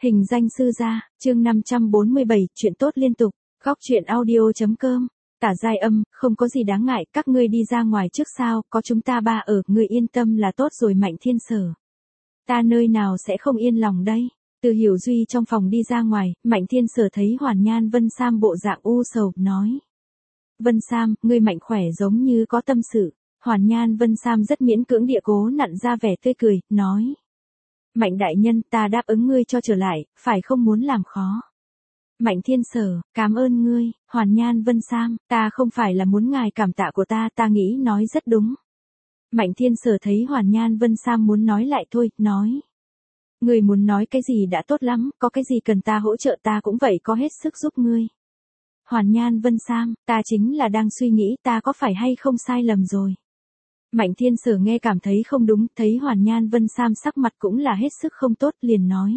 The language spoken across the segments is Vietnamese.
Hình danh sư gia, chương 547, chuyện tốt liên tục, góc truyện audio.com, tả giai âm, không có gì đáng ngại, các ngươi đi ra ngoài trước sao, có chúng ta ba ở, ngươi yên tâm là tốt rồi Mạnh Thiên Sở. Ta nơi nào sẽ không yên lòng đây. Từ Hiểu Duy trong phòng đi ra ngoài, Mạnh Thiên Sở thấy Hoàn Nhan Vân Sam bộ dạng u sầu, nói. Vân Sam, ngươi mạnh khỏe giống như có tâm sự. Hoàn Nhan Vân Sam rất miễn cưỡng địa cố nặn ra vẻ tươi cười, nói. Mạnh đại nhân, ta đáp ứng ngươi cho trở lại, phải không muốn làm khó. Mạnh Thiên Sở, cảm ơn ngươi. Hoàn Nhan Vân Sam, ta không phải là muốn ngài cảm tạ của ta nghĩ nói rất đúng. Mạnh Thiên Sở thấy Hoàn Nhan Vân Sam muốn nói lại thôi, nói. Ngươi muốn nói cái gì đã tốt lắm, có cái gì cần ta hỗ trợ ta cũng vậy có hết sức giúp ngươi. Hoàn Nhan Vân Sam, ta chính là đang suy nghĩ ta có phải hay không sai lầm rồi. Mạnh Thiên Sở nghe cảm thấy không đúng, thấy Hoàn Nhan Vân Sam sắc mặt cũng là hết sức không tốt, liền nói.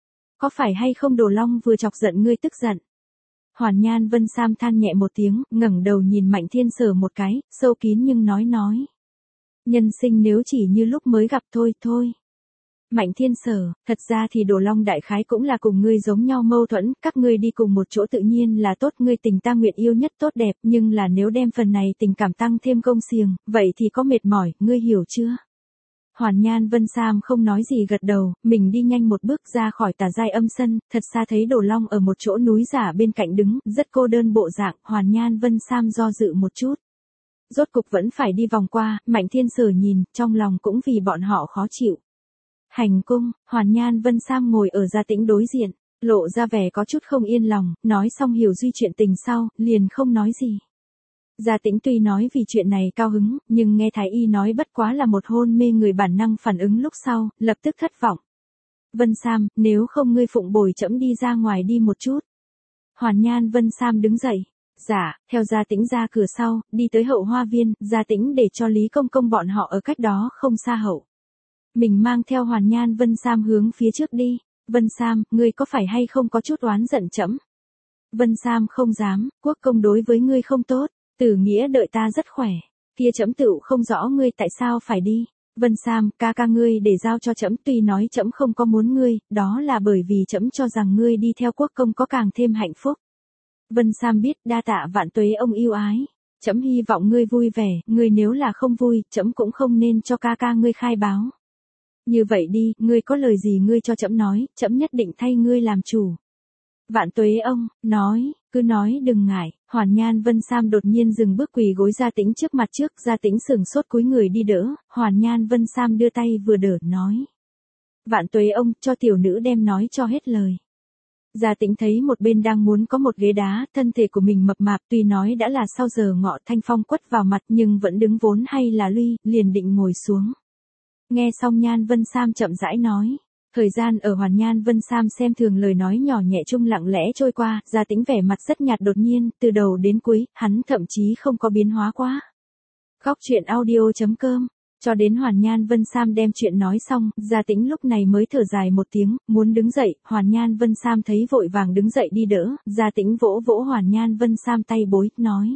Có phải hay không Đồ Long vừa chọc giận ngươi tức giận? Hoàn Nhan Vân Sam than nhẹ một tiếng, ngẩng đầu nhìn Mạnh Thiên Sở một cái, sâu kín nhưng nói. Nhân sinh nếu chỉ như lúc mới gặp thôi. Mạnh Thiên Sở, thật ra thì Đồ Long đại khái cũng là cùng ngươi giống nhau mâu thuẫn, các ngươi đi cùng một chỗ tự nhiên là tốt, ngươi tình ta nguyện yêu nhất tốt đẹp, nhưng là nếu đem phần này tình cảm tăng thêm công xiềng, vậy thì có mệt mỏi, ngươi hiểu chưa? Hoàn Nhan Vân Sam không nói gì gật đầu, mình đi nhanh một bước ra khỏi tà giai âm sân, thật xa thấy Đồ Long ở một chỗ núi giả bên cạnh đứng, rất cô đơn bộ dạng, Hoàn Nhan Vân Sam do dự một chút. Rốt cục vẫn phải đi vòng qua, Mạnh Thiên Sở nhìn, trong lòng cũng vì bọn họ khó chịu. Hành cung, Hoàn Nhan Vân Sam ngồi ở Gia Tĩnh đối diện, lộ ra vẻ có chút không yên lòng, nói xong Hiểu Duy chuyện tình sau, liền không nói gì. Gia Tĩnh tuy nói vì chuyện này cao hứng, nhưng nghe Thái Y nói bất quá là một hôn mê người bản năng phản ứng lúc sau, lập tức thất vọng. Vân Sam, nếu không ngươi phụng bồi trẫm đi ra ngoài đi một chút. Hoàn Nhan Vân Sam đứng dậy. Dạ, theo Gia Tĩnh ra cửa sau, đi tới hậu hoa viên, Gia Tĩnh để cho Lý Công Công bọn họ ở cách đó không xa hậu. Mình mang theo Hoàn Nhan Vân Sam hướng phía trước đi. Vân Sam, ngươi có phải hay không có chút oán giận trẫm? Vân Sam không dám, quốc công đối với ngươi không tốt, Tử Nghĩa đợi ta rất khỏe, kia trẫm tựu không rõ ngươi tại sao phải đi. Vân Sam, ca ngươi để giao cho trẫm, tuy nói trẫm không có muốn ngươi, đó là bởi vì trẫm cho rằng ngươi đi theo quốc công có càng thêm hạnh phúc. Vân Sam biết, đa tạ vạn tuế ông yêu ái. Trẫm hy vọng ngươi vui vẻ, ngươi nếu là không vui, trẫm cũng không nên cho ca ngươi khai báo. Như vậy đi, ngươi có lời gì ngươi cho trẫm nói, trẫm nhất định thay ngươi làm chủ. Vạn tuế ông, nói, cứ nói đừng ngại. Hoàn Nhan Vân Sam đột nhiên dừng bước quỳ gối Gia Tĩnh trước mặt trước, Gia Tĩnh sừng sốt cúi người đi đỡ, Hoàn Nhan Vân Sam đưa tay vừa đỡ, nói. Vạn tuế ông, cho tiểu nữ đem nói cho hết lời. Gia Tĩnh thấy một bên đang muốn có một ghế đá, thân thể của mình mập mạp tuy nói đã là sau giờ ngọ thanh phong quất vào mặt nhưng vẫn đứng vốn hay là luy, liền định ngồi xuống. Nghe xong Nhan Vân Sam chậm rãi nói. Thời gian ở Hoàn Nhan Vân Sam xem thường lời nói nhỏ nhẹ chung lặng lẽ trôi qua, Gia Tĩnh vẻ mặt rất nhạt đột nhiên, từ đầu đến cuối, hắn thậm chí không có biến hóa quá. Góc truyện audio.com, cho đến Hoàn Nhan Vân Sam đem chuyện nói xong, Gia Tĩnh lúc này mới thở dài một tiếng, muốn đứng dậy, Hoàn Nhan Vân Sam thấy vội vàng đứng dậy đi đỡ, Gia Tĩnh vỗ vỗ Hoàn Nhan Vân Sam tay bối, nói.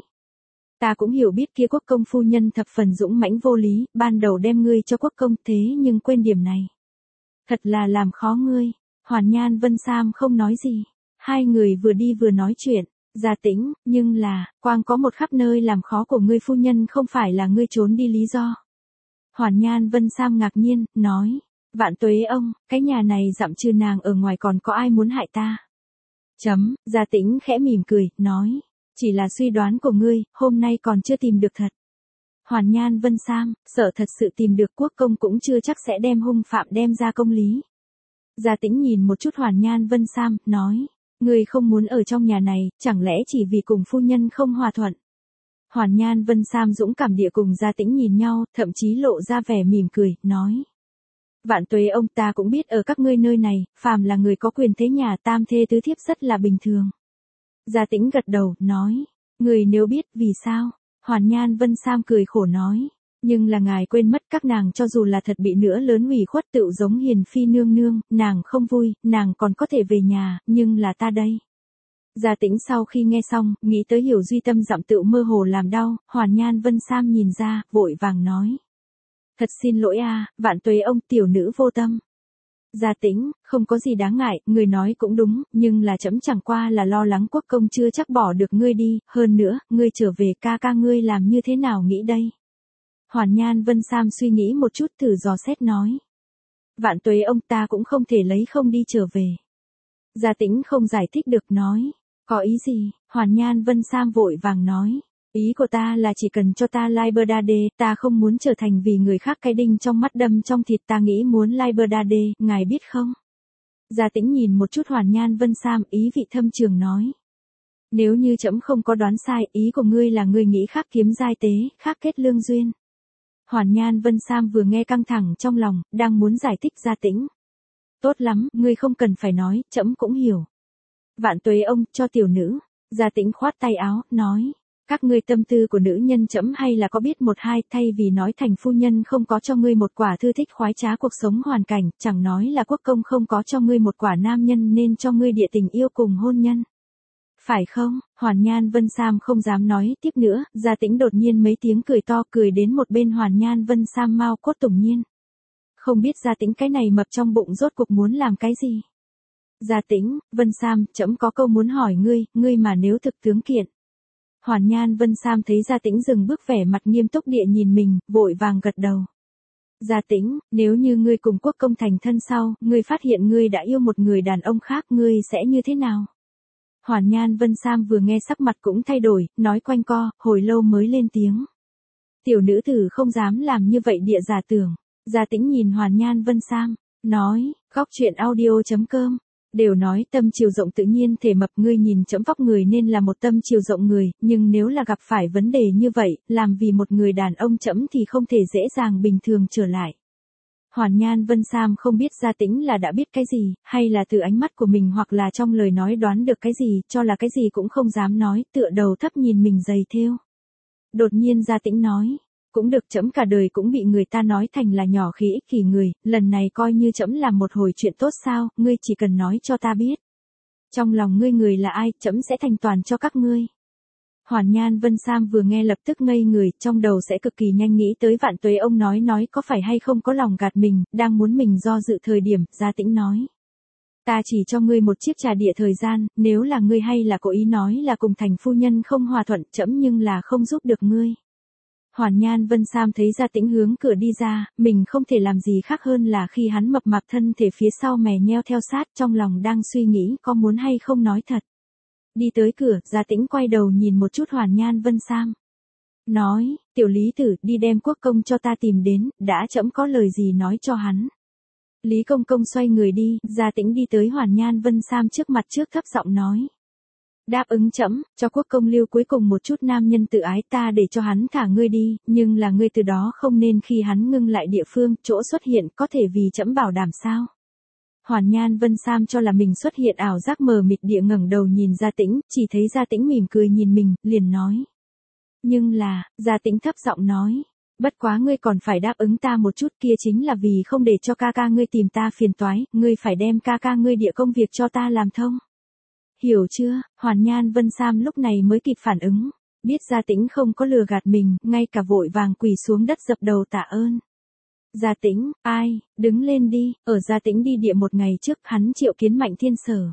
Ta cũng hiểu biết kia quốc công phu nhân thập phần dũng mãnh vô lý, ban đầu đem ngươi cho quốc công thế nhưng quên điểm này. Thật là làm khó ngươi. Hoàn Nhan Vân Sam không nói gì. Hai người vừa đi vừa nói chuyện. Gia Tĩnh, nhưng là, quang có một khắp nơi làm khó của ngươi phu nhân không phải là ngươi trốn đi lý do. Hoàn Nhan Vân Sam ngạc nhiên, nói. Vạn tuế ông, cái nhà này dặm trừ nàng ở ngoài còn có ai muốn hại ta? Gia Tĩnh khẽ mỉm cười, nói. Chỉ là suy đoán của ngươi, hôm nay còn chưa tìm được thật. Hoàn Nhan Vân Sam, sợ thật sự tìm được quốc công cũng chưa chắc sẽ đem hung phạm đem ra công lý. Gia Tĩnh nhìn một chút Hoàn Nhan Vân Sam, nói. Ngươi không muốn ở trong nhà này, chẳng lẽ chỉ vì cùng phu nhân không hòa thuận. Hoàn Nhan Vân Sam dũng cảm địa cùng Gia Tĩnh nhìn nhau, thậm chí lộ ra vẻ mỉm cười, nói. Vạn tuế ông, ta cũng biết ở các ngươi nơi này, phàm là người có quyền thế nhà tam thê tứ thiếp rất là bình thường. Gia Tĩnh gật đầu, nói. Người nếu biết, vì sao? Hoàn Nhan Vân Sam cười khổ nói. Nhưng là ngài quên mất các nàng cho dù là thật bị nữa lớn ủy khuất tựu giống hiền phi nương nương, nàng không vui, nàng còn có thể về nhà, nhưng là ta đây. Gia Tĩnh sau khi nghe xong, nghĩ tới Hiểu Duy tâm dặm tựu mơ hồ làm đau, Hoàn Nhan Vân Sam nhìn ra, vội vàng nói. Thật xin lỗi a, vạn tuế ông, tiểu nữ vô tâm. Gia Tĩnh, không có gì đáng ngại, người nói cũng đúng, nhưng là trẫm chẳng qua là lo lắng quốc công chưa chắc bỏ được ngươi đi, hơn nữa, ngươi trở về ca ca ngươi làm như thế nào nghĩ đây? Hoàn Nhan Vân Sam suy nghĩ một chút thử dò xét nói. Vạn tuế ông ta cũng không thể lấy không đi trở về. Gia Tĩnh không giải thích được nói. Có ý gì? Hoàn Nhan Vân Sam vội vàng nói. Ý của ta là chỉ cần cho ta Libertad, ta không muốn trở thành vì người khác cái đinh trong mắt đâm trong thịt, ta nghĩ muốn Libertad, ngài biết không? Gia Tĩnh nhìn một chút Hoàn Nhan Vân Sam, ý vị thâm trường nói. Nếu như trẫm không có đoán sai, ý của ngươi là ngươi nghĩ khác kiếm giai tế, khác kết lương duyên. Hoàn Nhan Vân Sam vừa nghe căng thẳng trong lòng, đang muốn giải thích Gia Tĩnh. Tốt lắm, ngươi không cần phải nói, trẫm cũng hiểu. Vạn tuế ông, cho tiểu nữ. Gia Tĩnh khoát tay áo, nói. Các ngươi tâm tư của nữ nhân trẫm hay là có biết một hai, thay vì nói thành phu nhân không có cho ngươi một quả thư thích khoái trá cuộc sống hoàn cảnh, chẳng nói là quốc công không có cho ngươi một quả nam nhân nên cho ngươi địa tình yêu cùng hôn nhân. Phải không? Hoàn Nhan Vân Sam không dám nói tiếp nữa, Gia Tĩnh đột nhiên mấy tiếng cười to, cười đến một bên Hoàn Nhan Vân Sam mau cốt tủng nhiên. Không biết Gia Tĩnh cái này mập trong bụng rốt cuộc muốn làm cái gì? Gia Tĩnh, Vân Sam, trẫm có câu muốn hỏi ngươi mà nếu thực tướng kiện. Hoàn Nhan Vân Sam thấy Gia Tĩnh dừng bước vẻ mặt nghiêm túc địa nhìn mình, vội vàng gật đầu. Gia Tĩnh, nếu như ngươi cùng quốc công thành thân sau, ngươi phát hiện ngươi đã yêu một người đàn ông khác, ngươi sẽ như thế nào? Hoàn Nhan Vân Sam vừa nghe sắc mặt cũng thay đổi, nói quanh co, hồi lâu mới lên tiếng. Tiểu nữ tử không dám làm như vậy địa giả tưởng. Gia Tĩnh nhìn Hoàn Nhan Vân Sam, nói, góc chuyện audio.com. Đều nói tâm chiều rộng tự nhiên thể mập, ngươi nhìn trẫm vóc người nên là một tâm chiều rộng người, nhưng nếu là gặp phải vấn đề như vậy, làm vì một người đàn ông trẫm thì không thể dễ dàng bình thường trở lại. Hoàn Nhan Vân Sam không biết Gia Tĩnh là đã biết cái gì, hay là từ ánh mắt của mình hoặc là trong lời nói đoán được cái gì, cho là cái gì cũng không dám nói, tựa đầu thấp nhìn mình giày thêu. Đột nhiên Gia Tĩnh nói. Cũng được, trẫm cả đời cũng bị người ta nói thành là nhỏ khí ích kỷ người, lần này coi như trẫm làm một hồi chuyện tốt sao, ngươi chỉ cần nói cho ta biết. Trong lòng ngươi người là ai, trẫm sẽ thành toàn cho các ngươi. Hoàn Nhan Vân Sam vừa nghe lập tức ngây người, trong đầu sẽ cực kỳ nhanh nghĩ tới Vạn tuế ông nói có phải hay không có lòng gạt mình, đang muốn mình do dự thời điểm, Gia Tĩnh nói. Ta chỉ cho ngươi một chiếc trà địa thời gian, nếu là ngươi hay là cố ý nói là cùng thành phu nhân không hòa thuận, trẫm nhưng là không giúp được ngươi. Hoàn Nhan Vân Sam thấy Gia Tĩnh hướng cửa đi ra, mình không thể làm gì khác hơn là khi hắn mập mạp thân thể phía sau mè nheo theo sát, trong lòng đang suy nghĩ có muốn hay không nói thật. Đi tới cửa, Gia Tĩnh quay đầu nhìn một chút Hoàn Nhan Vân Sam. Nói, tiểu lý tử, đi đem quốc công cho ta tìm đến, đã trẫm có lời gì nói cho hắn. Lý công công xoay người đi, Gia Tĩnh đi tới Hoàn Nhan Vân Sam trước mặt trước thấp giọng nói. Đáp ứng trẫm, cho quốc công lưu cuối cùng một chút nam nhân tự ái, ta để cho hắn thả ngươi đi, nhưng là ngươi từ đó không nên khi hắn ngưng lại địa phương, chỗ xuất hiện có thể vì trẫm bảo đảm sao. Hoàn Nhan Vân Sam cho là mình xuất hiện ảo giác mờ mịt địa ngẩng đầu nhìn Gia Tĩnh, chỉ thấy Gia Tĩnh mỉm cười nhìn mình, liền nói. Nhưng là, Gia Tĩnh thấp giọng nói. Bất quá ngươi còn phải đáp ứng ta một chút, kia chính là vì không để cho ca ca ngươi tìm ta phiền toái, ngươi phải đem ca ca ngươi địa công việc cho ta làm thông. Hiểu chưa? Hoàn Nhan Vân Sam lúc này mới kịp phản ứng, biết Gia Tĩnh không có lừa gạt mình, ngay cả vội vàng quỳ xuống đất dập đầu tạ ơn. Gia Tĩnh, ai, đứng lên đi, ở Gia Tĩnh đi địa một ngày trước, hắn triệu kiến Mạnh Thiên Sở.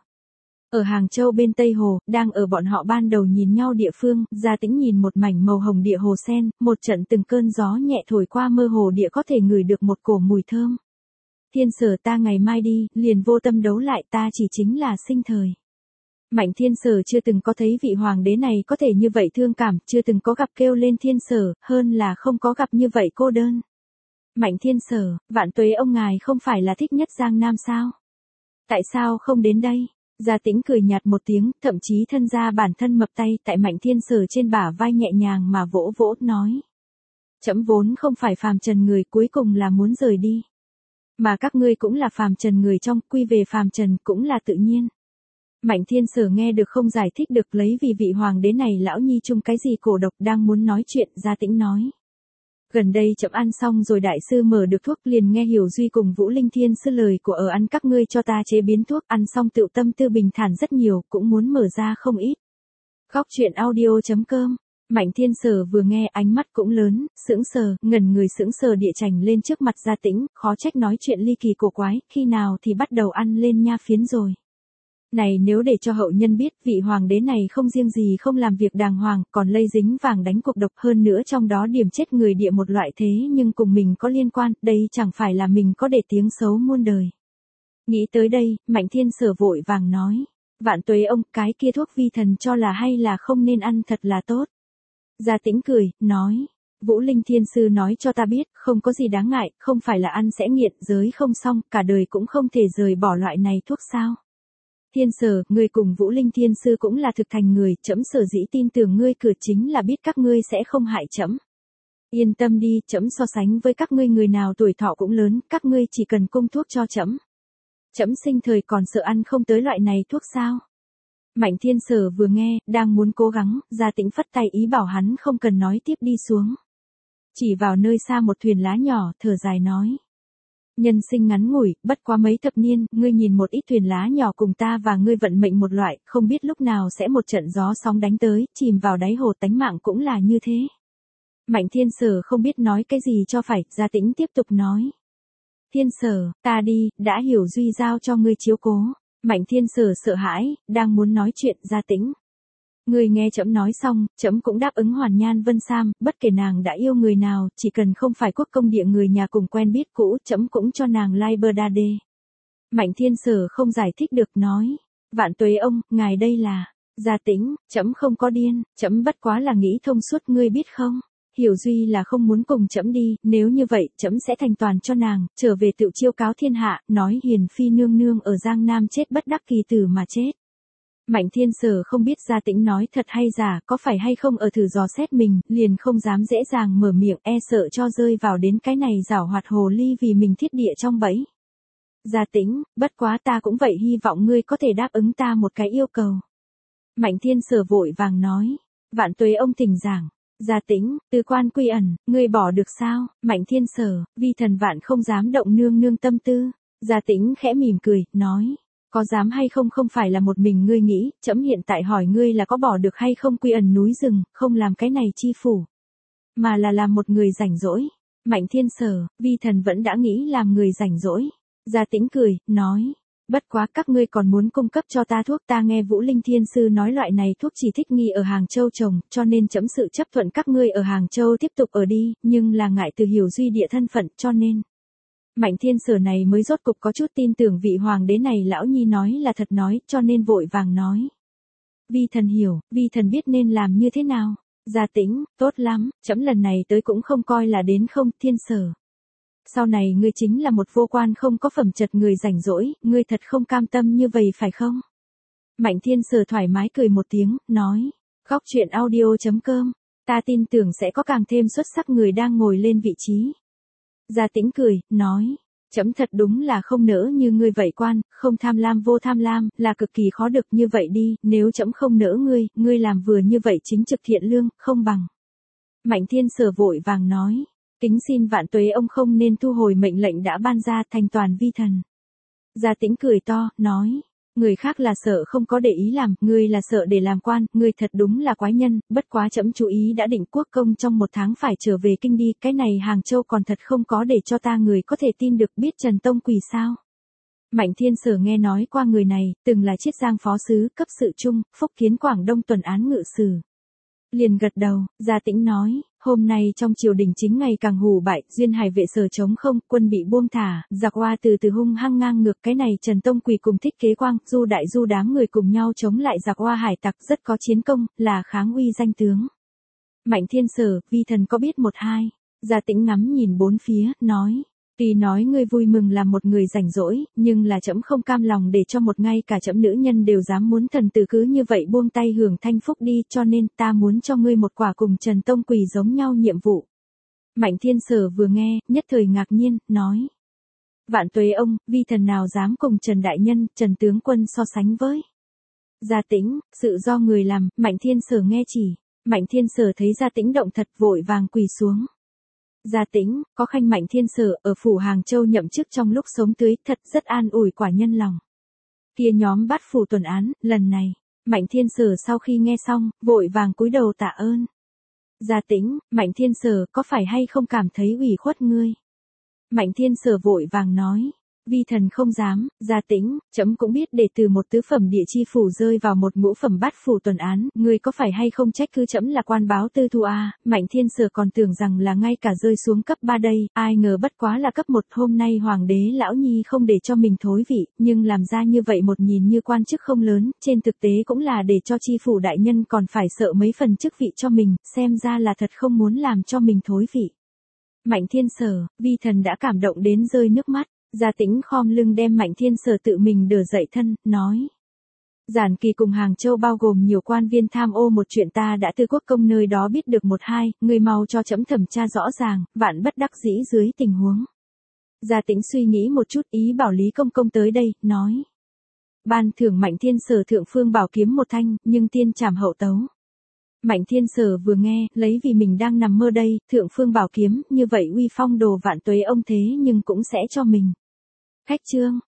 Ở Hàng Châu bên Tây Hồ, đang ở bọn họ ban đầu nhìn nhau địa phương, Gia Tĩnh nhìn một mảnh màu hồng địa hồ sen, một trận từng cơn gió nhẹ thổi qua mơ hồ địa có thể ngửi được một cổ mùi thơm. Thiên Sở, ta ngày mai đi, liền vô tâm đấu lại, ta chỉ chính là sinh thời. Mạnh Thiên Sở chưa từng có thấy vị hoàng đế này có thể như vậy thương cảm, chưa từng có gặp kêu lên Thiên Sở, hơn là không có gặp như vậy cô đơn. Mạnh Thiên Sở, Vạn tuế ông ngài không phải là thích nhất Giang Nam sao? Tại sao không đến đây? Gia Tĩnh cười nhạt một tiếng, thậm chí thân ra bản thân mập tay tại Mạnh Thiên Sở trên bả vai nhẹ nhàng mà vỗ vỗ, nói. Trẫm vốn không phải phàm trần người, cuối cùng là muốn rời đi. Mà các ngươi cũng là phàm trần người, trong quy về phàm trần cũng là tự nhiên. Mạnh Thiên Sở nghe được không giải thích được, lấy vì vị hoàng đế này lão nhi chung cái gì cổ độc, đang muốn nói chuyện, Gia Tĩnh nói. Gần đây trẫm ăn xong rồi, đại sư mở được thuốc, liền nghe Hiểu Duy cùng Vũ Linh Thiên sư lời của ở ăn các ngươi cho ta chế biến thuốc, ăn xong tựu tâm tư bình thản rất nhiều, cũng muốn mở ra không ít. Góc chuyện audio.com Mạnh Thiên Sở vừa nghe ánh mắt cũng lớn, sững sờ, ngẩn người sững sờ địa chành lên trước mặt Gia Tĩnh, khó trách nói chuyện ly kỳ cổ quái, khi nào thì bắt đầu ăn lên nha phiến rồi. Này nếu để cho hậu nhân biết vị hoàng đế này không riêng gì không làm việc đàng hoàng, còn lây dính vàng đánh cuộc độc hơn nữa trong đó điểm chết người địa một loại thế nhưng cùng mình có liên quan, đây chẳng phải là mình có để tiếng xấu muôn đời. Nghĩ tới đây, Mạnh Thiên Sở vội vàng nói, vạn tuế ông, cái kia thuốc vi thần cho là hay là không nên ăn thật là tốt. Gia Tĩnh cười, nói, Vũ Linh Thiên Sư nói cho ta biết, không có gì đáng ngại, không phải là ăn sẽ nghiện, giới không xong, cả đời cũng không thể rời bỏ loại này thuốc sao. Thiên Sở, ngươi cùng Vũ Linh Thiên Sư cũng là thực thành người, trẫm sở dĩ tin tưởng ngươi cửa chính là biết các ngươi sẽ không hại trẫm. Yên tâm đi, trẫm so sánh với các ngươi người nào tuổi thọ cũng lớn, các ngươi chỉ cần cung thuốc cho trẫm. Trẫm sinh thời còn sợ ăn không tới loại này thuốc sao? Mạnh Thiên Sở vừa nghe, đang muốn cố gắng, Gia Tĩnh phất tay ý bảo hắn không cần nói tiếp đi xuống. Chỉ vào nơi xa một thuyền lá nhỏ, thở dài nói. Nhân sinh ngắn ngủi, bất quá mấy thập niên, ngươi nhìn một ít thuyền lá nhỏ cùng ta và ngươi vận mệnh một loại, không biết lúc nào sẽ một trận gió sóng đánh tới, chìm vào đáy hồ, tánh mạng cũng là như thế. Mạnh Thiên Sở không biết nói cái gì cho phải, Gia Tĩnh tiếp tục nói. Thiên Sở, ta đi, đã hiểu, Duy giao cho ngươi chiếu cố. Mạnh Thiên Sở sợ hãi, đang muốn nói chuyện. Gia Tĩnh. Ngươi nghe trẫm nói xong, trẫm cũng đáp ứng Hoàn Nhan Vân Sam, bất kể nàng đã yêu người nào, chỉ cần không phải quốc công địa người nhà cùng quen biết cũ, trẫm cũng cho nàng Libertade. Mạnh Thiên Sở không giải thích được, nói. Vạn tuế ông, ngài đây là. Gia Tĩnh, trẫm không có điên, trẫm bất quá là nghĩ thông suốt, ngươi biết không? Hiểu Duy là không muốn cùng trẫm đi, nếu như vậy, trẫm sẽ thành toàn cho nàng, trở về tự chiêu cáo thiên hạ, nói Hiền Phi nương nương ở Giang Nam chết bất đắc kỳ tử mà chết. Mạnh Thiên Sở không biết Gia Tĩnh nói thật hay giả, có phải hay không ở thử dò xét mình, liền không dám dễ dàng mở miệng, e sợ cho rơi vào đến cái này giảo hoạt hồ ly vì mình thiết địa trong bẫy. Gia Tĩnh, bất quá ta cũng vậy, hy vọng ngươi có thể đáp ứng ta một cái yêu cầu. Mạnh Thiên Sở vội vàng nói, vạn tuế ông thỉnh giảng. Gia Tĩnh, từ quan quy ẩn, ngươi bỏ được sao? Mạnh Thiên Sở, vi thần vạn không dám động nương nương tâm tư. Gia Tĩnh khẽ mỉm cười, nói, có dám hay không không phải là một mình ngươi nghĩ, trẫm hiện tại hỏi ngươi là có bỏ được hay không quy ẩn núi rừng, không làm cái này chi phủ, mà là làm một người rảnh rỗi. Mạnh Thiên Sở, vi thần vẫn đã nghĩ làm người rảnh rỗi. Gia Tĩnh cười, nói, bất quá các ngươi còn muốn cung cấp cho ta thuốc, ta nghe Vũ Linh Thiên Sư nói loại này thuốc chỉ thích nghi ở Hàng Châu trồng, cho nên trẫm sự chấp thuận các ngươi ở Hàng Châu tiếp tục ở đi, nhưng là ngại từ Hiểu Duy địa thân phận, cho nên. Mạnh Thiên Sở này mới rốt cục có chút tin tưởng vị hoàng đế này lão nhi nói là thật nói, cho nên vội vàng nói. Vi thần hiểu, vi thần biết nên làm như thế nào. Gia Tĩnh, tốt lắm, trẫm lần này tới cũng không coi là đến không. Thiên Sở. Sau này ngươi chính là một vô quan không có phẩm chật người rảnh rỗi, ngươi thật không cam tâm như vậy phải không? Mạnh Thiên Sở thoải mái cười một tiếng, nói, góc truyện audio.com, ta tin tưởng sẽ có càng thêm xuất sắc người đang ngồi lên vị trí. Gia Tĩnh cười, nói, trẫm thật đúng là không nỡ như ngươi vậy quan, không tham lam vô tham lam, là cực kỳ khó được, như vậy đi, nếu trẫm không nỡ ngươi làm vừa như vậy chính trực thiện lương, không bằng. Mạnh Thiên Sở vội vàng nói, kính xin vạn tuế ông không nên thu hồi mệnh lệnh đã ban ra, thành toàn vi thần. Gia Tĩnh cười to, nói, người khác là sợ không có để ý làm, ngươi là sợ để làm quan, ngươi thật đúng là quái nhân, bất quá trẫm chú ý đã định quốc công trong 1 tháng phải trở về kinh đi, cái này Hàng Châu còn thật không có để cho ta người có thể tin được, biết Trần Tông Quỳ sao? Mạnh Thiên Sở nghe nói qua người này, từng là Chiết Giang phó sứ, cấp sự trung, phúc kiến Quảng Đông tuần án ngự sử. Liền gật đầu, Gia Tĩnh nói, hôm nay trong triều đình chính ngày càng hủ bại, duyên hải vệ sở chống không, quân bị buông thả, giặc hoa từ từ hung hăng ngang ngược, cái này Trần Tông Quỳ cùng Thích Kế Quang, Du Đại Du đám người cùng nhau chống lại giặc hoa hải tặc, rất có chiến công, là kháng uy danh tướng. Mạnh Thiên Sở, vi thần có biết một hai. Gia Tĩnh ngắm nhìn bốn phía, nói, tuy nói ngươi vui mừng làm một người rảnh rỗi, nhưng là trẫm không cam lòng để cho một ngay cả trẫm nữ nhân đều dám muốn thần tử cứ như vậy buông tay hưởng thanh phúc đi, cho nên ta muốn cho ngươi một quả cùng Trần Tông Quỳ giống nhau nhiệm vụ. Mạnh Thiên Sở vừa nghe, nhất thời ngạc nhiên, nói, vạn tuế ông, vi thần nào dám cùng Trần Đại Nhân, Trần Tướng Quân so sánh với. Gia Tĩnh, sự do người làm. Mạnh Thiên Sở nghe chỉ. Mạnh Thiên Sở thấy Gia Tĩnh động thật, vội vàng quỳ xuống. Gia Tĩnh, có khanh Mạnh Thiên Sở ở phủ Hàng Châu nhậm chức trong lúc sống tươi, thật rất an ủi quả nhân lòng. Kia nhóm bắt phủ tuần án, lần này, Mạnh Thiên Sở sau khi nghe xong, vội vàng cúi đầu tạ ơn. Gia Tĩnh, Mạnh Thiên Sở có phải hay không cảm thấy ủy khuất ngươi? Mạnh Thiên Sở vội vàng nói. Vi thần không dám, Gia Tĩnh, trẫm cũng biết để từ một tứ phẩm địa chi phủ rơi vào một ngũ phẩm bát phủ tuần án, ngươi có phải hay không trách cứ trẫm là quan báo tư thu à? Mạnh Thiên Sở còn tưởng rằng là ngay cả rơi xuống cấp 3 đây, ai ngờ bất quá là cấp 1. Hôm nay hoàng đế lão nhi không để cho mình thối vị, nhưng làm ra như vậy một nhìn như quan chức không lớn, trên thực tế cũng là để cho chi phủ đại nhân còn phải sợ mấy phần chức vị cho mình, xem ra là thật không muốn làm cho mình thối vị. Mạnh Thiên Sở, vi thần đã cảm động đến rơi nước mắt. Gia Tĩnh khom lưng đem Mạnh Thiên Sở tự mình đỡ dậy thân, nói. Giản Kỳ cùng Hàng Châu bao gồm nhiều quan viên tham ô một chuyện ta đã từ quốc công nơi đó biết được 1-2, người mau cho trẫm thẩm tra rõ ràng, vạn bất đắc dĩ dưới tình huống. Gia Tĩnh suy nghĩ một chút ý bảo Lý Công Công tới đây, nói. Ban thưởng Mạnh Thiên Sở thượng phương bảo kiếm một thanh, nhưng tiên trảm hậu tấu. Mạnh Thiên Sở vừa nghe, lấy vì mình đang nằm mơ đây, thượng phương bảo kiếm, như vậy uy phong đồ vạn tuế ông thế nhưng cũng sẽ cho mình. Khách trương,